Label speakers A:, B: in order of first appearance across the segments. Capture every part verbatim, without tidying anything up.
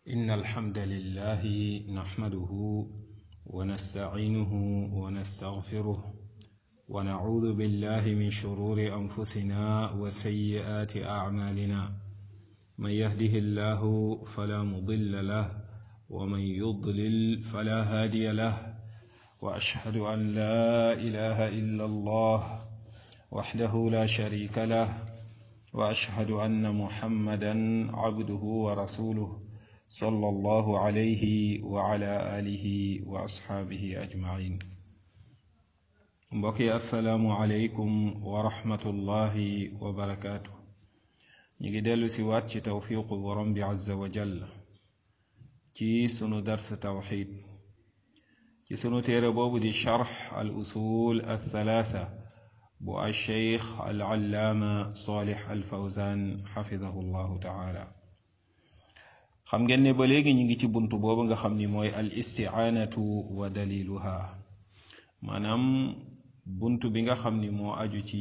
A: إن الحمد لله نحمده ونستعينه ونستغفره ونعوذ بالله من شرور أنفسنا وسيئات أعمالنا من يهده الله فلا مضل له ومن يضلل فلا هادي له وأشهد أن لا إله إلا الله وحده لا شريك له وأشهد أن محمدا عبده ورسوله صلى الله عليه وعلى آله وأصحابه أجمعين mbokki assalaamu aleykum wa rahmatullahi wa barakaatu ñu ngi dellu si waat ci tawfiiqu borom bi azza wa jalla ci sunu dars tawxiid ci sunu téere boobu di charx al usul al thalaatha bu al sheikh al allaama salih al fawzaan xafidahu llahu taala xam ngeen ne ba léegi ñu ngi ci bunt boobu nga xam ni mooy al isti'aanatu wa daliluha maanaam bunt bi nga xam ni moo aju ci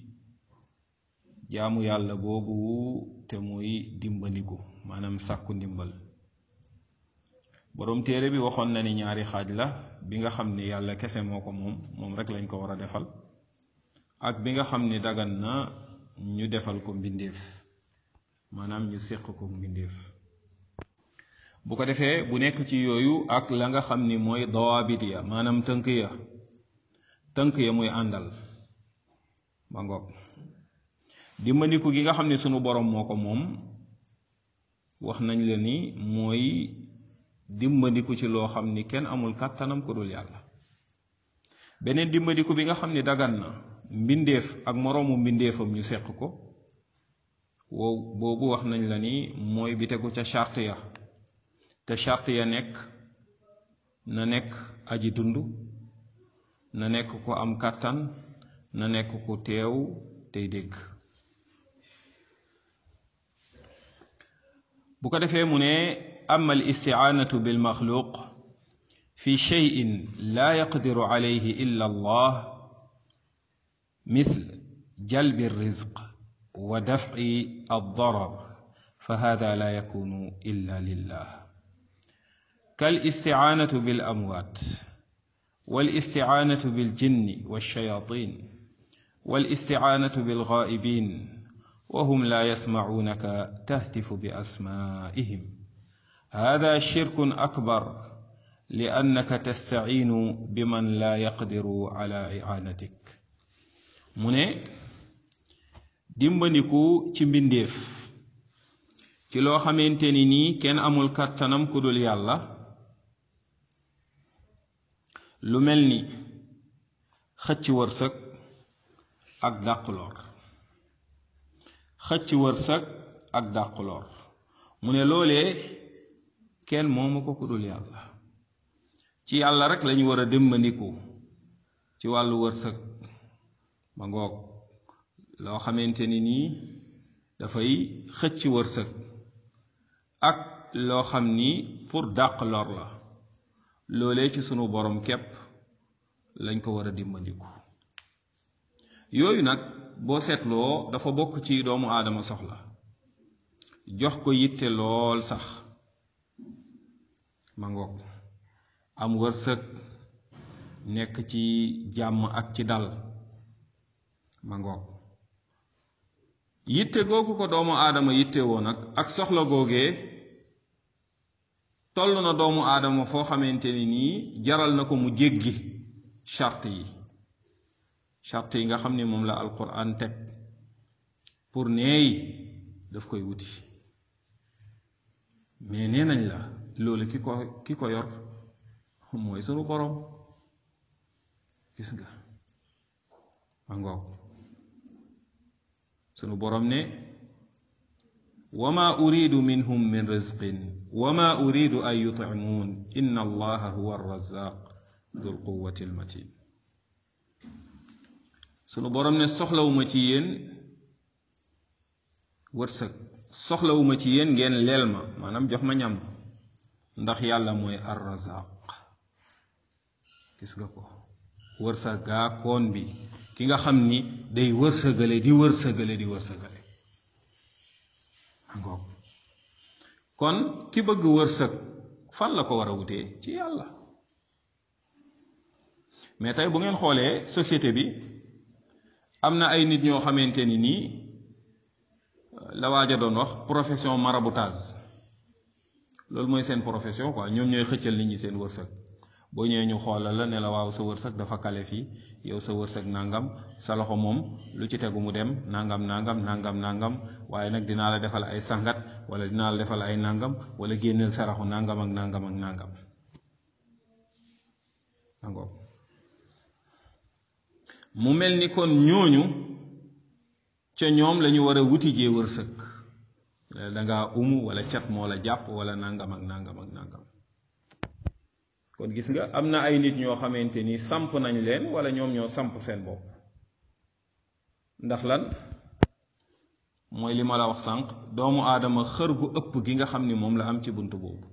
A: jaamu yàlla boobu te muy dimbandiku maanaam sàkku ndimbal boroom téere bi waxoon na ni ñaari xaaj la bi nga xam ni yàlla kese moo ko moom moom rek lañ ko war a defal ak bi nga xam ni dagan na ñu defal ko mbindeef maanaam ñu séq ko mbindeef bu ko defee bu nekk ci yooyu ak la nga xam ni mooy dawaabit ya maanaam tënk ya tënk ya muy àndal ba ngoog dimbandiku gi nga xam ne sunu borom moo ko moom wax nañ la ni mooy dimbandiku ci loo xam ni kenn amul kàttanam ko dul yàlla beneen dimbandiku bi nga xam ni dagan na mbindeef ak moroomu mbindeefam ñu seq ko wow boobu wax nañ la ni mooy bi tegu ca charte ya te charte ya nekk na nekk aji dund na nekk ko am kàttan na nekk ko teew tey dégg bu ko defee mu ne amma al isti'aanatu bil maxluuq fi shay'in laa yaqdiru alayhi illa allah mithl jalbi ar-rizq wa daf'i ad-darar fa hada la yakunu illa lillah kal isti'aanatu bil amwaat والاستعانة بالجن والشياطين والاستعانة بالغائبين وهم لا يسمعونك تهتف بأسمائهم هذا شرك أكبر لأنك تستعين بمن لا يقدر على إعانتك من dimbaniku ci mbindeef ci loo xamante ni nii kenn amul kàttanam ku dul yàlla lu mel ni xëcc wërsëg ak dàqloor xëcc wërsëg ak dàqloor mu ne loolee kenn moomu ko ku dul yàlla ci yàlla rek lañu war a dimbandiku ci wàllu wërsëg ba ngoog loo xamante ni nii dafay xëcc wërsëg ak loo xam ni pour dàqloor la loolee ci sunu borom képp lañ ko war a dimbandiku yooyu nag boo seetloo dafa bokk ci doomu aadama soxla jox ko yitte lool sax ma ngoog am wërsëg nekk ci jàmm ak ci dal ma ngoog yitte googu ko doomu aadama yitte woo nag ak soxla googee toll na doomu aadama foo xamante ni nii jaral na ko mu jéggi charte yi charte yi nga xam ne moom la alquran teg pour neey daf koy wuti mais nee nañ la loolu ki ko ki ko yor mooy sunu borom gis nga ma ngoog sunu borom ne wama uridu minhum min rizqin wama uridu an yut'imun inna allaha huwa arrazaq dul quwwati almatin sunu borom ne soxlawuma ci yéen wërsëg soxlawuma ci yéen ngeen leel ma maanaam jox ma ñam ndax yàlla mooy arrazaq gis nga ko wërsëgaa koon bi ki nga xam ni day wërsëgale di wërsëgale di wërsëgale ngoog kon ki bëgg wërsëg fan la ko war a wutee ci yàlla. mais tey bu ngeen xoolee société bi am na ay nit ñoo xamante ni nii la waaja doon wax profession maraboutage loolu mooy seen profession quoi. ñoom ñooy xëccal nit ñi seen wërsëg. boo ñëwee ñu xoolal la ne la waaw sa wërsëg dafa kale fii, yow sa wërsëg nangam, sa loxo moom lu ci tegu mu dem nangam nangam nangam nangam, waaye nag dinaa la defal ay sangat wala dinaa la defal ay nangam wala génneel saraxu nangam ak nangam ak nangam. mu mel ni kon ñooñu ca ñoom la ñu war a wuti jee wërsëg. da ngaa umu wala cat moo la jàpp wala nangam ak nangam ak nangam. kon gis nga am na ay nit ñoo xamante ni samp nañ leen wala ñoom ñoo samp seen bopp. ndax lan mooy li ma la wax sànq, doomu aadama xër gu ëpp gi nga xam ni moom la am ci buntu boobu.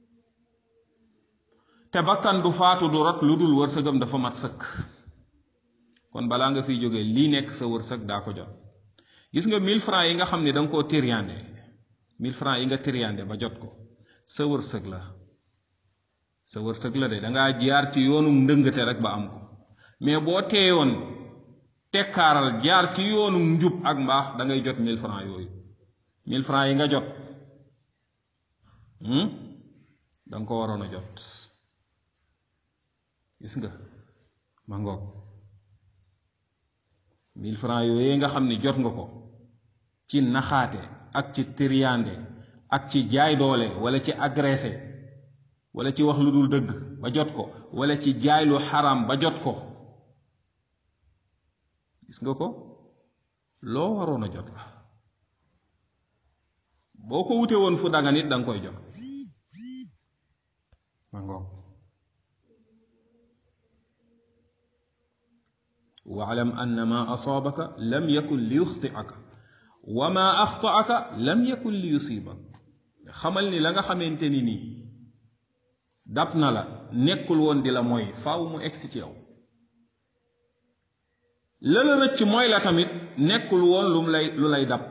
A: te bakkan du faatu du rot lu dul wërsëgam dafa mat sëkk. kon balaa nga fiy jógee lii nekk sa wërsëg daa ko jot. gis nga mille francs yi nga xam ni da nga koo tiriyaande mille francs yi nga tiriyaande ba jot ko sa wërsëg la. sa wërsëg la de dangaa jaar ci yoonu ndëngate rek ba am ko. mais boo teeyoon tekkaaral jaar ci yoonu njub ak mbaax da ngay jot mille francs yooyu. mille francs yi nga jot da nga ko waroon a jot. gis nga ma ngoog mille francs yooyu nga xam ni jot nga ko ci naxaate ak ci tiriyaande ak ci jaay doole wala ci agressé wala ci wax lu dul dëgg ba jot ko wala ci jaay lu xaram ba jot ko. gis nga ko loo waroon a jot la. boo ko wute woon fu dagan it da nga koy jot. ma ngoog waalam anna ma asaabaka lam yakun li yuxtiaka wa ma axtaaka lam yakun li yusibak. xamal ni la nga xamante ni nii dab na la nekkul woon di la mooy faaw mu egsi ci yow. la la rëcc mooy la tamit nekkul woon lu lay lu lay dab.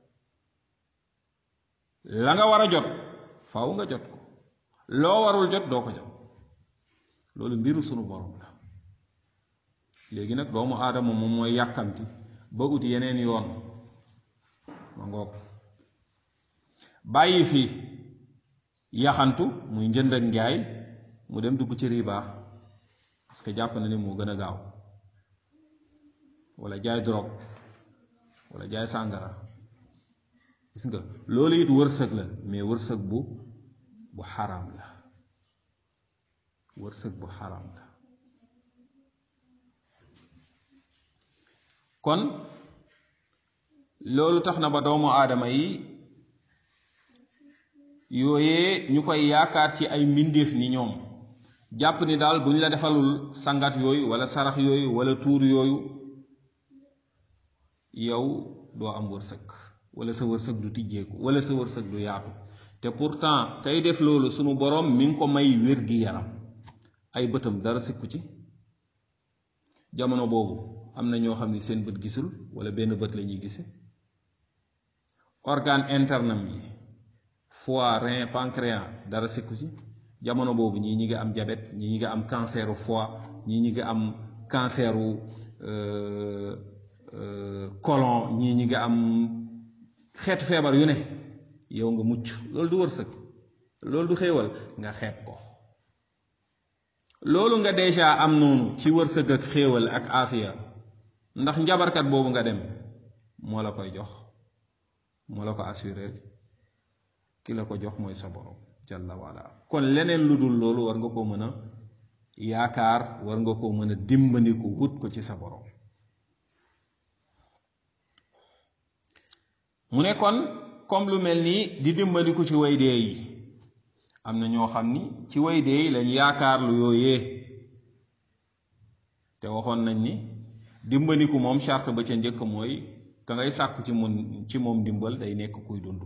A: la nga war a jot faaw nga jot ko, loo warul jot doo ko jot. loolu mbiru sunu borom la. léegi nag doomu aadama moom mooy yàkkamti ba ut yeneen yoon. ma ngoog bàyyi fi yaxantu muy njënd ak njaay mu dem dugg ci riba parce que jàpp na ni moo gën a gaaw, wala jaay drogue wala jaay sàngara. gis nga loolu it wërsëg la, mais wërsëg bu bu xaraam la. wërsëg bu xaraam la. kon loolu tax na ba doomu aadama yi yooyee ñu koy yaakaar ci ay mbindeef ni ñoom, jàpp ni daal bu ñu la defalul sangat yooyu wala sarax yooyu wala tuur yooyu yow doo am wërsëg, wala sa wërsëg du tijjeeku, wala sa wërsëg du yaatu. te pourtant kay def loolu sunu boroom mi ngi ko may wér gi yaram, ay bëtam dara sikku ci. jamono boobu am na ñoo xam ne seen bët gisul wala benn bët la ñuy gise. organe interne yi foie, rein, pancréas dara sikku ci. jamono boobu ñii ñi ngi am diabète, ñii ñi ngi am canceru foie, ñii ñi ngi am canceru euh, euh, colon, ñii ñi ngi am xeetu feebar yu ne. yow nga mucc. loolu du wërsëg, loolu du xéewal, nga xeeb ko. loolu nga déjà am noonu ci wërsëg ak xéewal ak aafiya, ndax njabarkat boobu nga dem moo la koy jox, moo la ko assuré. ki la ko jox mooy sa borom jalla wala. kon leneen lu dul loolu war nga ko mën a yaakaar, war nga ko mën a dimbandiku wut ko ci sa borom. mu ne kon comme lu mel nii di dimbandiku ci way dee yi, am na ñoo xam ni ci way dee yi lañ yaakaar lu yooyee. te waxoon nañ ni dimbandiku moom charte ba ca njëkk mooy ka ngay sàkku ci mun ci moom dimbal day nekk kuy dund.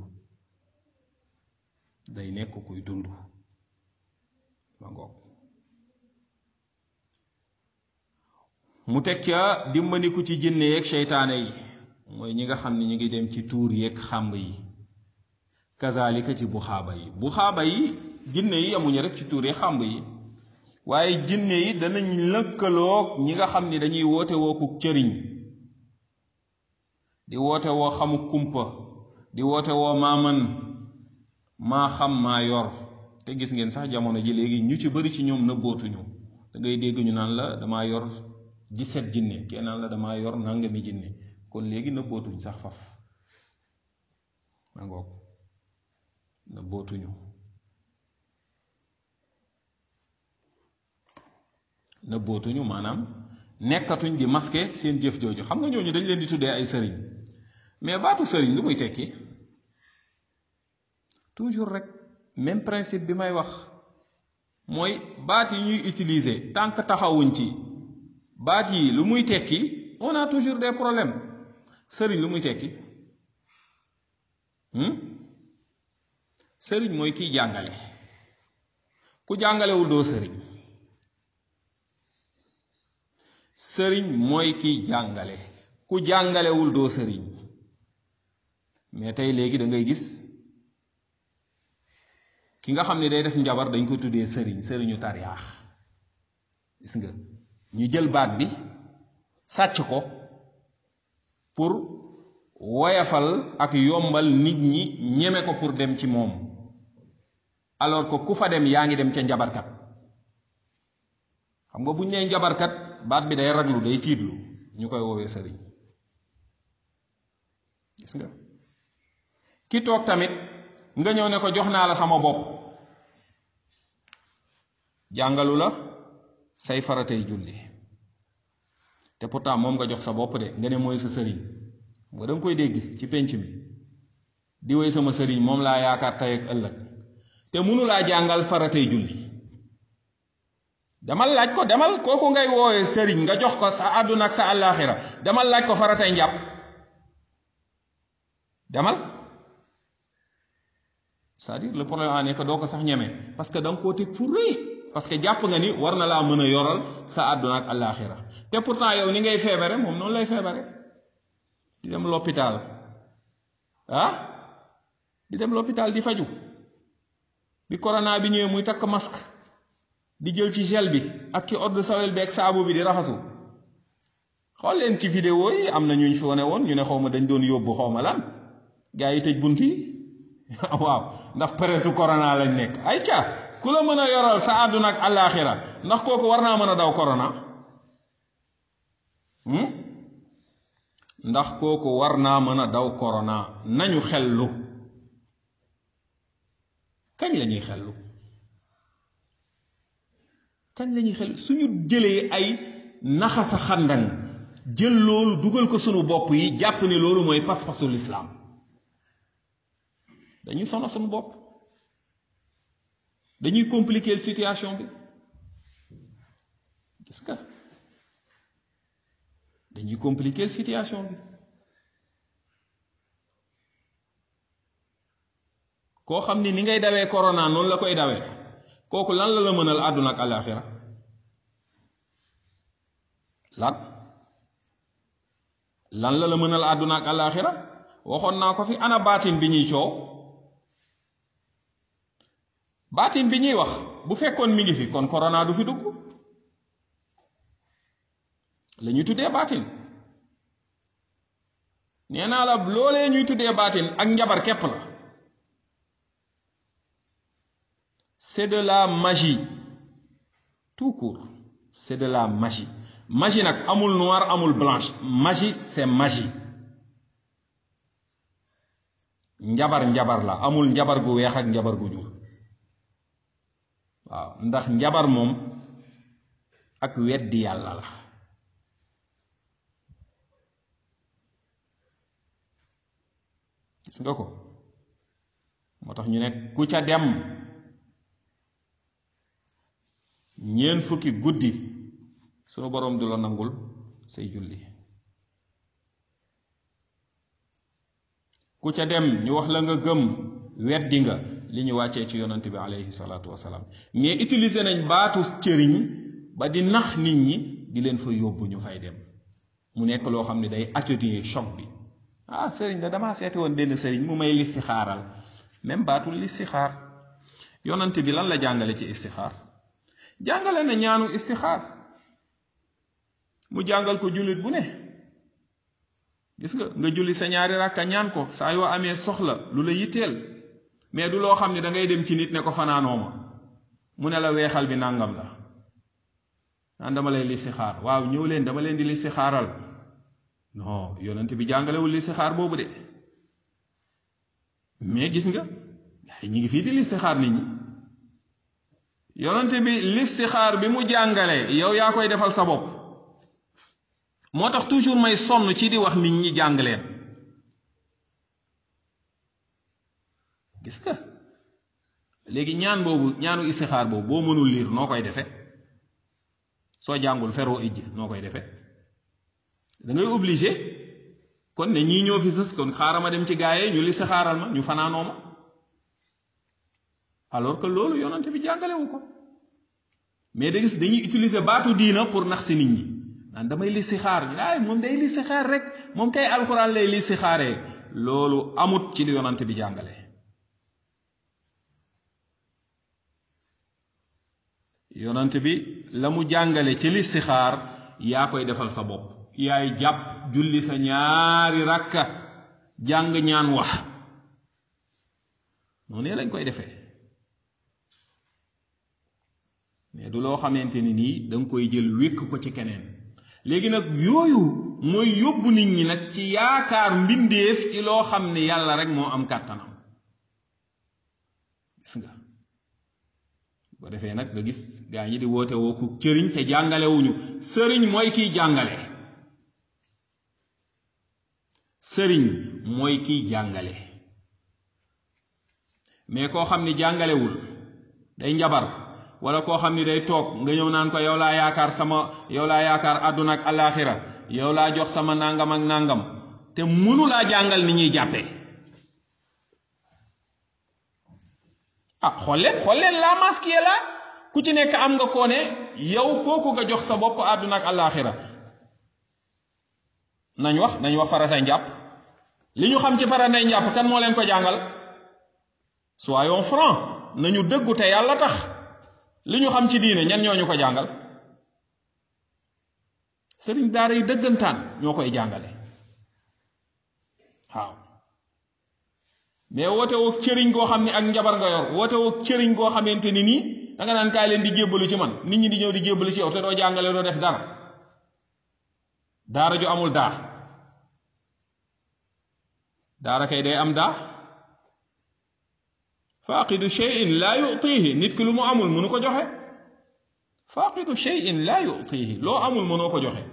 A: day nekk kuy dund. ma ngoog mu teg ca dimbandiku ci jinne yeeg seytaane yi, mooy ñi nga xam ne ñu ngi dem ci tuur yeeg xàmb yi. kazalika ci buxaaba yi buxaaba yi jinne yi amuñu rek ci tuure xàmb yi waaye jinne yi danañ lëkkaloog ñi nga xam ni dañuy woote woo ku cëriñ di woote woo xamu kumpa di woote woo maa mën maa xam maa yor te gis ngeen sax jamono ji léegi ñu ci bari ci ñoom nëbbootuñu da ngay dégg ñu naan la damaa yor dix-sept jinne kenn naan la damaa yor nangami jinne kon léegi nëbbootuñ sax faf ma ngoog nëbbootuñu nëbbootuñu maanaam nekkatuñ di masqué seen jëf jooju xam nga ñooñu dañ leen di tuddee ay sëriñ mais baatu sëriñ lu muy tekki toujours rek même principe bi may wax mooy baat yi ñuy utiliser tant que taxawuñ ci baat yi lu muy tekki on a toujours des problèmes sëriñ lu muy tekki sëriñ mooy kiy jàngale ku jàngalewul doo sëriñ sëriñ mooy kiy jàngale ku jàngalewul doo sëriñ mais tey léegi da ngay gis ki nga xam ne day def njabar dañ ko tuddee sëriñ sëriñu tariyaax gis nga ñu jël baat bi sàcc ko pour woyafal ak yombal nit ñi ñeme ko pour dem ci moom alors que ku fa dem yaa ngi dem ca njabarkat xam nga buñ nee njabarkat baat bi day raglu day tiitlu ñu koy woowee sëriñ gis nga ki toog tamit nga ñëw ne ko jox naa la sama bopp jàngalu la say faratay julli te pourtant moom nga jox sa bopp de nga ne mooy sa sëriñ nga da nga koy dégg ci penc mi di woy sama sëriñ moom laa yaakaar tey ak ëllëg te mënu laa jàngal faratay julli demal laaj ko demal kooku ngay woowe sëriñ nga jox ko sa àdduna ak sa àllaaxira demal laaj ko faratay njàpp demal c'est-à-dire le problème en est que doo ko sax ñeme parce que da nga koo teg fu rëy parce que jàpp nga ni war na laa mën a yoral sa àdduna ak àllaaxira te pourtant yow ni ngay feebare moom noonu lay feebare di dem l'hôpital ah di dem l'hôpital di faju bi corona bi ñëwee muy takk masque di jël ci gel bi ak ki eau de Javel bi ak saabu bi di raxasu xool leen ci vidéo yi am na ñu fi wane woon ñu ne xaw ma dañ doon yóbbu xaw ma lan gaa yi tëj bunt yi waaw ndax période corona lañ nekk ay ca ku la mën a yoral sa àdduna ak àllaaxira ndax kooku war naa mën a daw corona ndax kooku war naa mën a daw corona nañu xellu kañ la ñuy xellu kañ la ñuy xellu suñu jëlee ay naxasa xandan jël loolu dugal ko sunu bopp yi jàpp ni loolu mooy pas-pasu lislaam dañuy sono suñu bopp dañuy compliquer situation bi gis nga dañuy compliquer situation bi koo xam ni ni ngay dawee corona noonu la koy dawee kooku lan la la mënal àdduna ak àllaaxira lan lan la la mënal àdduna ak àllaaxira waxoon naa ko fi ana baatin bi ñuy coow baatin bi ñuy wax bu fekkoon mi ngi fi kon corona du fi dugg la ñuy tuddee baatin nee naa la loolee ñuy tuddee baatin ak njabar képp la c'est de la magie tout court c'est de la magie magie nag amul noir amul blanche magie c'est magie njabar njabar la amul njabar gu weex ak njabar gu ñuul waaw ndax njabar moom ak weddi yàlla la gis nga ko moo tax ñu ne ku ca dem ñeen fukki guddi sunu boroom du la nangul say julli ku ca dem ñu wax la nga gëm weddi nga li ñu wàccee ci yonante bi alayhi salaatu wasalaam mais utiliser nañ baatu cëriñ ba di nax nit ñi di leen fa yóbbu ñu fay dem mu nekk loo xam ne day atténuer choc bi ah sëriñ da damaa seeti woon benn sëriñ mu may lis si xaaral même baatul listixaar yonante bi lan la jàngale ci istixaar jàngale na ñaanu istixaar mu jàngal ko jullit bu ne gis nga nga julli sa ñaari rakka ñaan ko saa yoo amee soxla lu la yitteel mais du loo xam ne da ngay dem ci nit ne ko fanaanoo ma mu ne la weexal bi nàngam la naan dama lay listixaar waaw ñëw leen dama leen di listixaaral non yonante bi jàngalewul listixaar boobu de mais gis nga ñi ngi fii di listixaar nit ñi yonante bi listixaar bi mu jàngale yow yaa koy defal sa bopp moo tax toujours may sonn ci di wax nit ñi jàng leen gis nga léegi ñaan boobu ñaanu istixaar boobu boo mënul liir noo koy defe soo jàngul feroo ijj noo koy defe da ngay obligé kon ne ñii ñoo fi sës kon xaaral ma dem ci gaayee ñu listixaaral ma ñu fanaanoo ma alors que loolu yonante bi jàngalewu ko mais da gis dañuy utiliser baatu diina pour nax si nit ñi naan damay listixaar ñu ay moom day listixaar rek moom kay alxuraan lay listixaaree loolu amut ci li yonante bi jàngale yonante bi la mu jàngale ci listixaar yaa koy defal sa bopp yaay jàpp julli sa ñaari rakka jàng ñaan wax noonu lañ koy defee mais du loo xamante ni nii danga koy jël wékk ko ci keneen léegi nag yooyu mooy yóbbu nit ñi nag ci yaakaar mbindeef ci loo xam ne yàlla rek moo am kàttanam gis nga boo defee nag nga gis gaa ñi di woote woo ku sëriñ te jàngalewuñu sëriñ mooy kiy jàngale sëriñ mooy kiy jàngale mais koo xam ni jàngalewul day njabar wala koo xam ni day toog nga ñëw naan ko yow laa yaakaar sama yow laa yaakaar àdduna ak alaaxira yow laa jox sama nangam ak nangam te mënu laa jàngal ni ñuy jàppee ah xool leen xool leen la masque la ku ci nekk am nga koo ne yow kooku nga jox sa bopp àdduna ak alaaxira nañ wax nañ wax faratay njàpp li ñu xam ci faratay njàpp kan moo leen ko jàngal soyons francs nañu dëggu te yàlla tax li ñu xam ci diine ñan ñoo ñu ko jàngal sëriñ daara yi dëggantaan ñoo koy jàngale waaw mais woote woog cëriñ goo xam ne ak njabar nga yor woote woog cëriñ goo xamante ni nii danga naan kaay leen di jébbalu ci man nit ñi di ñëw di jébbalu ci yow te doo jàngale doo def dara daara ju amul daa daara kay day am daa faaqidu shay'in laa yu'tihi nit ki lu mu amul mënu ko joxe faaqidu shay'in laa yu'tihi loo amul mënoo ko joxe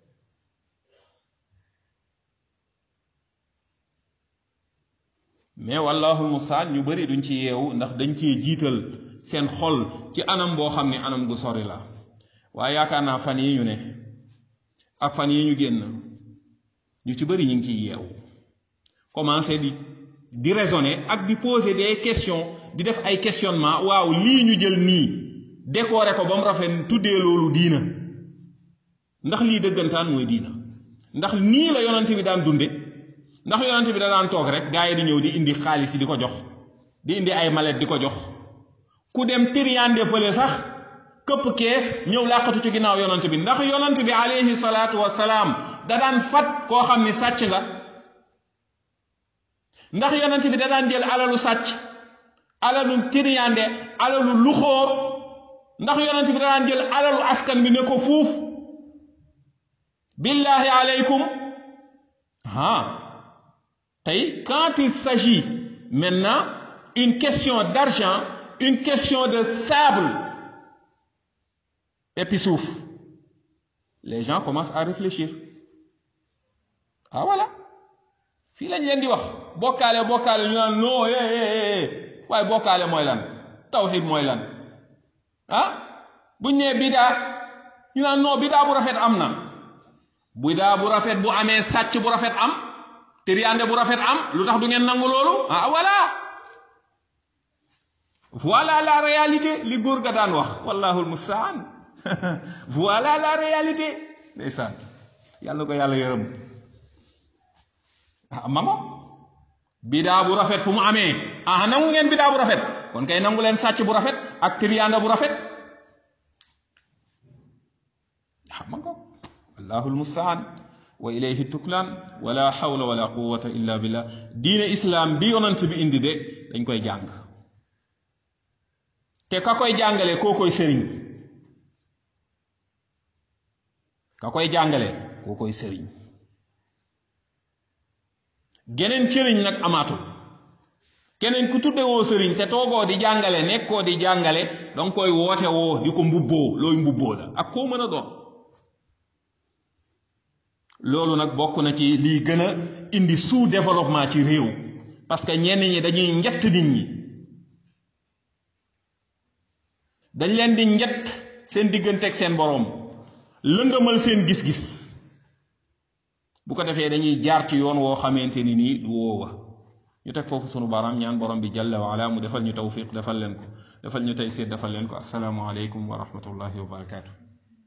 A: mais wallaahu mustaan ñu bari duñ ci yeewu ndax dañ cee jiital seen xol ci anam boo xam ne anam gu sori la waaye yaakaar naa fan yi ñu ne ak fan yi ñu génn ñu ci bari ñu ngi ciy yeewu commencé di di raisonner ak di poser des questions di def ay questionnement waaw lii ñu jël nii décorer ko ba mu rafet tuddee loolu diina ndax lii dëggantaan mooy diina ndax nii la yonent bi daan dunde ndax yonent bi da daan toog rek gaa yi di ñëw di indi xaalis yi di ko jox di indi ay mallette di ko jox ku dem tiriyaande fële sax këpp kees ñëw làqatu ci ginnaaw yonent bi ndax yonent bi alayhi salaatu wassalaam da daan fat koo xam ni sàcc nga ndax yonent bi da daan jël alalu sàcc alalu tiriyaande alalu luxóor ndax yonent bi da daan jël alalu askan bi ne ko fuuf billahi alaykum ha tey quand il s'agit maintenant une question d'argent une question de sable et puis suuf les gens commencent à réfléchir ah voilà fii lañ leen di wax bokkaale bokkaale ñu naan non eh eh waaye bokkaale mooy lan tawhid mooy lan ah buñ nee bidaa ñu naan non bidaa bu rafet am na bidaa bu rafet bu amee sàcc bu rafet am tiriyaande bu rafet am lu tax du ngeen nangu loolu ah voilà voilà la réalité li góor ga daan wax wallahu almustaan voilà la réalité ndeysaan yàlla ko yàlla yërëm ah mama bidaa bu rafet fu mu amee ah nangu ngeen bidaa bu rafet kon kay nangu leen sàcc bu rafet ak trianda bu rafet xam nga wallahu almustaan wa ilayhi tuklaan wala hawla wala quwwata illa billah diine islam bi yonant bi indi de dañ koy jàng te ka koy jàngale koo koy sëriñ ka koy jàngale koo koy sëriñ geneen sëriñ nag amaatul keneen ku tudde woo sëriñ te toogoo di jàngale nekkoo di jàngale danga koy woote woo di ko mbubboo looy mbubboo la ak koo mën a doon loolu nag bokk na ci lii gën a indi sous développement ci réew parce que ñenn ñi dañuy njett nit ñi dañ leen di njett seen diggante ak seen boroom lëndëmal seen gis-gis bu ko defee dañuy jaar ci yoon woo xamante ni nii du woowa ñu teg foofu sunu baaraam ñaan borom bi jalla wa ala mu defal ñu tawfiq defal leen ko defal ñu taysiir defal leen ko assalaamu aleykum wa rahmatullahi wa barakaatu